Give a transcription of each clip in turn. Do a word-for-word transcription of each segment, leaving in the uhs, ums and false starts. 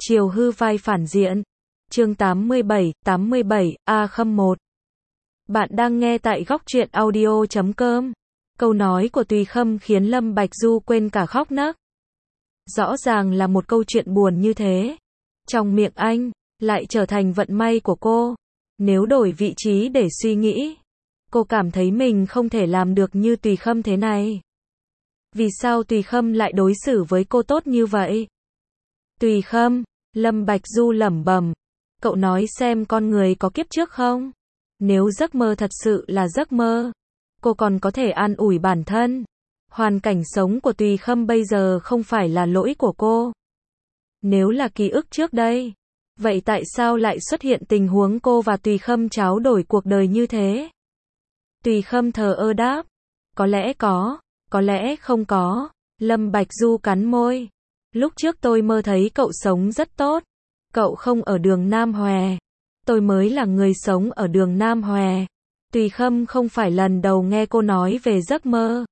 Chiều hư vai phản diện. Chương tám mươi bảy, tám mươi bảy, A không một. Bạn đang nghe tại góc truyện audio chấm com. Câu nói của Tùy Khâm khiến Lâm Bạch Du quên cả khóc nấc. Rõ ràng là một câu chuyện buồn như thế. Trong miệng anh, lại trở thành vận may của cô. Nếu đổi vị trí để suy nghĩ, cô cảm thấy mình không thể làm được như Tùy Khâm thế này. Vì sao Tùy Khâm lại đối xử với cô tốt như vậy? Tùy Khâm, Lâm Bạch Du lẩm bẩm, cậu nói xem con người có kiếp trước không? Nếu giấc mơ thật sự là giấc mơ, cô còn có thể an ủi bản thân. Hoàn cảnh sống của Tùy Khâm bây giờ không phải là lỗi của cô. Nếu là ký ức trước đây, vậy tại sao lại xuất hiện tình huống cô và Tùy Khâm tráo đổi cuộc đời như thế? Tùy Khâm thờ ơ đáp, có lẽ có, có lẽ không có. Lâm Bạch Du cắn môi. Lúc trước tôi mơ thấy cậu sống rất tốt. Cậu không ở đường Nam Hòe. Tôi mới là người sống ở đường Nam Hòe. Tùy Khâm không phải lần đầu nghe cô nói về giấc mơ.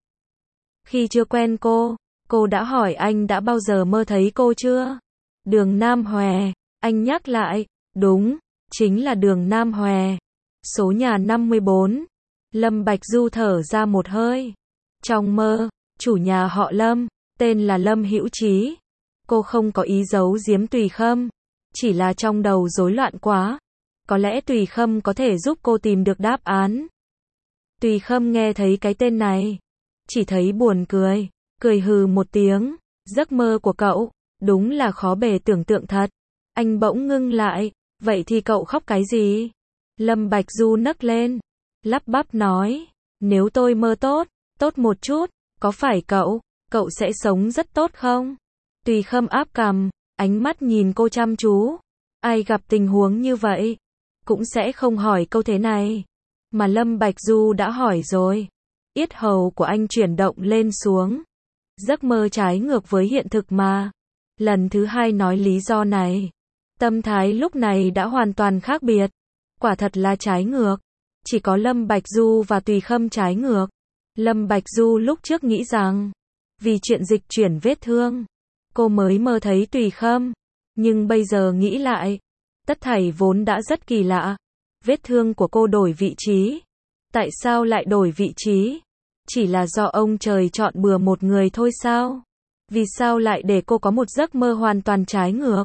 Khi chưa quen cô, cô đã hỏi anh đã bao giờ mơ thấy cô chưa? Đường Nam Hòe, anh nhắc lại, đúng, chính là đường Nam Hòe. Số nhà năm mươi bốn. Lâm Bạch Du thở ra một hơi. Trong mơ, chủ nhà họ Lâm, tên là Lâm Hữu Trí. Cô không có ý giấu giếm Tùy Khâm, chỉ là trong đầu rối loạn quá. Có lẽ Tùy Khâm có thể giúp cô tìm được đáp án. Tùy Khâm nghe thấy cái tên này, chỉ thấy buồn cười, cười hừ một tiếng. Giấc mơ của cậu, đúng là khó bề tưởng tượng thật. Anh bỗng ngưng lại, vậy thì cậu khóc cái gì? Lâm Bạch Du nấc lên, lắp bắp nói, nếu tôi mơ tốt, tốt một chút, có phải cậu, cậu sẽ sống rất tốt không? Tùy Khâm áp cằm, ánh mắt nhìn cô chăm chú. Ai gặp tình huống như vậy, cũng sẽ không hỏi câu thế này. Mà Lâm Bạch Du đã hỏi rồi. Yết hầu của anh chuyển động lên xuống. Giấc mơ trái ngược với hiện thực mà. Lần thứ hai nói lý do này. Tâm thái lúc này đã hoàn toàn khác biệt. Quả thật là trái ngược. Chỉ có Lâm Bạch Du và Tùy Khâm trái ngược. Lâm Bạch Du lúc trước nghĩ rằng, vì chuyện dịch chuyển vết thương, cô mới mơ thấy Tùy Khâm. Nhưng bây giờ nghĩ lại, tất thảy vốn đã rất kỳ lạ. Vết thương của cô đổi vị trí. Tại sao lại đổi vị trí? Chỉ là do ông trời chọn bừa một người thôi sao? Vì sao lại để cô có một giấc mơ hoàn toàn trái ngược?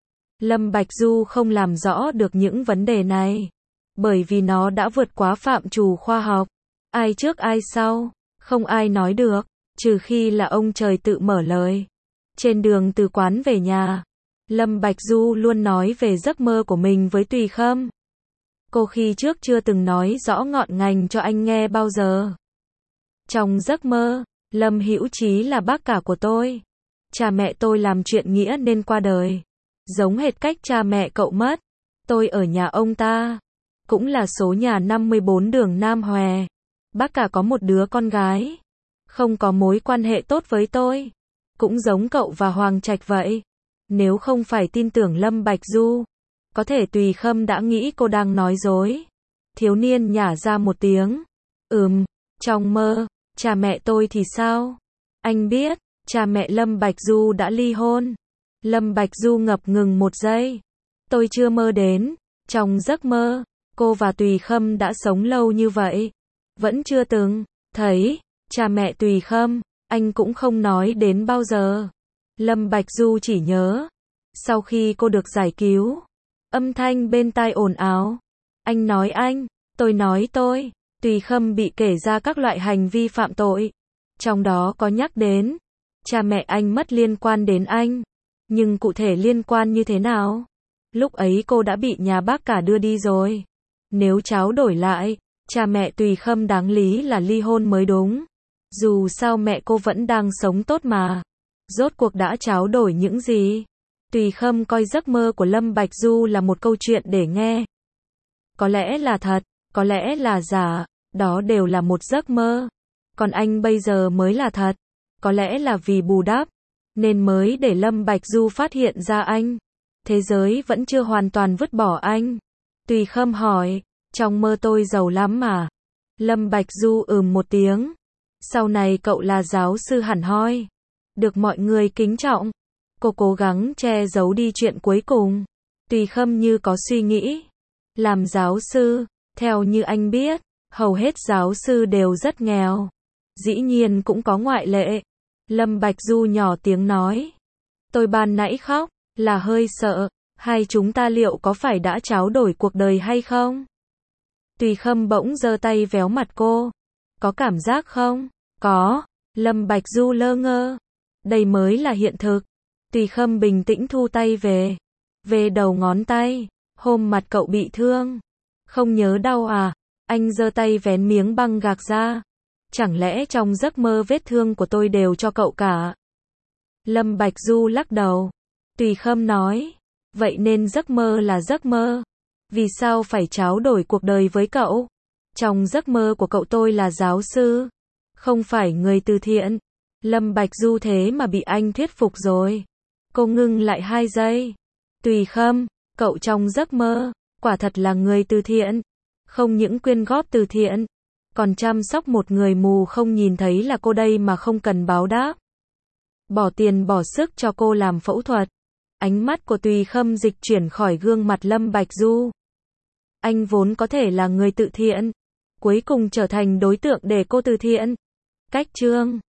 Lâm Bạch Du không làm rõ được những vấn đề này. Bởi vì nó đã vượt quá phạm trù khoa học. Ai trước ai sau, không ai nói được, trừ khi là ông trời tự mở lời. Trên đường từ quán về nhà, Lâm Bạch Du luôn nói về giấc mơ của mình với Tùy Khâm. Cô khi trước chưa từng nói rõ ngọn ngành cho anh nghe bao giờ. Trong giấc mơ, Lâm Hữu Trí là bác cả của tôi. Cha mẹ tôi làm chuyện nghĩa nên qua đời. Giống hệt cách cha mẹ cậu mất. Tôi ở nhà ông ta. Cũng là số nhà năm mươi bốn đường Nam Hòe. Bác cả có một đứa con gái. Không có mối quan hệ tốt với tôi. Cũng giống cậu và Hoàng Trạch vậy. Nếu không phải tin tưởng Lâm Bạch Du, có thể Tùy Khâm đã nghĩ cô đang nói dối. Thiếu niên nhả ra một tiếng. Ừm, trong mơ, cha mẹ tôi thì sao? Anh biết, cha mẹ Lâm Bạch Du đã ly hôn. Lâm Bạch Du ngập ngừng một giây. Tôi chưa mơ đến. Trong giấc mơ, cô và Tùy Khâm đã sống lâu như vậy. Vẫn chưa từng thấy cha mẹ Tùy Khâm, anh cũng không nói đến bao giờ. Lâm Bạch Du chỉ nhớ, sau khi cô được giải cứu, âm thanh bên tai ồn ào. Anh nói anh, tôi nói tôi. Tùy Khâm bị kể ra các loại hành vi phạm tội. Trong đó có nhắc đến, cha mẹ anh mất liên quan đến anh. Nhưng cụ thể liên quan như thế nào? Lúc ấy cô đã bị nhà bác cả đưa đi rồi. Nếu tráo đổi lại, cha mẹ Tùy Khâm đáng lý là ly hôn mới đúng. Dù sao mẹ cô vẫn đang sống tốt mà. Rốt cuộc đã tráo đổi những gì? Tùy Khâm coi giấc mơ của Lâm Bạch Du là một câu chuyện để nghe. Có lẽ là thật, có lẽ là giả, đó đều là một giấc mơ. Còn anh bây giờ mới là thật. Có lẽ là vì bù đắp, nên mới để Lâm Bạch Du phát hiện ra anh. Thế giới vẫn chưa hoàn toàn vứt bỏ anh. Tùy Khâm hỏi, trong mơ tôi giàu lắm mà. Lâm Bạch Du ừm một tiếng. Sau này cậu là giáo sư hẳn hoi. Được mọi người kính trọng. Cô cố gắng che giấu đi chuyện cuối cùng. Tùy Khâm như có suy nghĩ. Làm giáo sư, theo như anh biết, hầu hết giáo sư đều rất nghèo. Dĩ nhiên cũng có ngoại lệ. Lâm Bạch Du nhỏ tiếng nói. Tôi ban nãy khóc, là hơi sợ. Hai chúng ta liệu có phải đã tráo đổi cuộc đời hay không? Tùy Khâm bỗng giơ tay véo mặt cô. Có cảm giác không? Có. Lâm Bạch Du lơ ngơ. Đây mới là hiện thực. Tùy Khâm bình tĩnh thu tay về. Về đầu ngón tay. Hôm mặt cậu bị thương. Không nhớ đau à? Anh giơ tay vén miếng băng gạc ra. Chẳng lẽ trong giấc mơ vết thương của tôi đều cho cậu cả? Lâm Bạch Du lắc đầu. Tùy Khâm nói. Vậy nên giấc mơ là giấc mơ. Vì sao phải tráo đổi cuộc đời với cậu? Trong giấc mơ của cậu tôi là giáo sư. Không phải người từ thiện. Lâm Bạch Du thế mà bị anh thuyết phục rồi. Cô ngưng lại hai giây. Tùy Khâm, cậu trong giấc mơ, quả thật là người từ thiện. Không những quyên góp từ thiện, còn chăm sóc một người mù không nhìn thấy là cô đây mà không cần báo đáp. Bỏ tiền bỏ sức cho cô làm phẫu thuật. Ánh mắt của Tùy Khâm dịch chuyển khỏi gương mặt Lâm Bạch Du. Anh vốn có thể là người từ thiện, cuối cùng trở thành đối tượng để cô từ thiện. Cách chương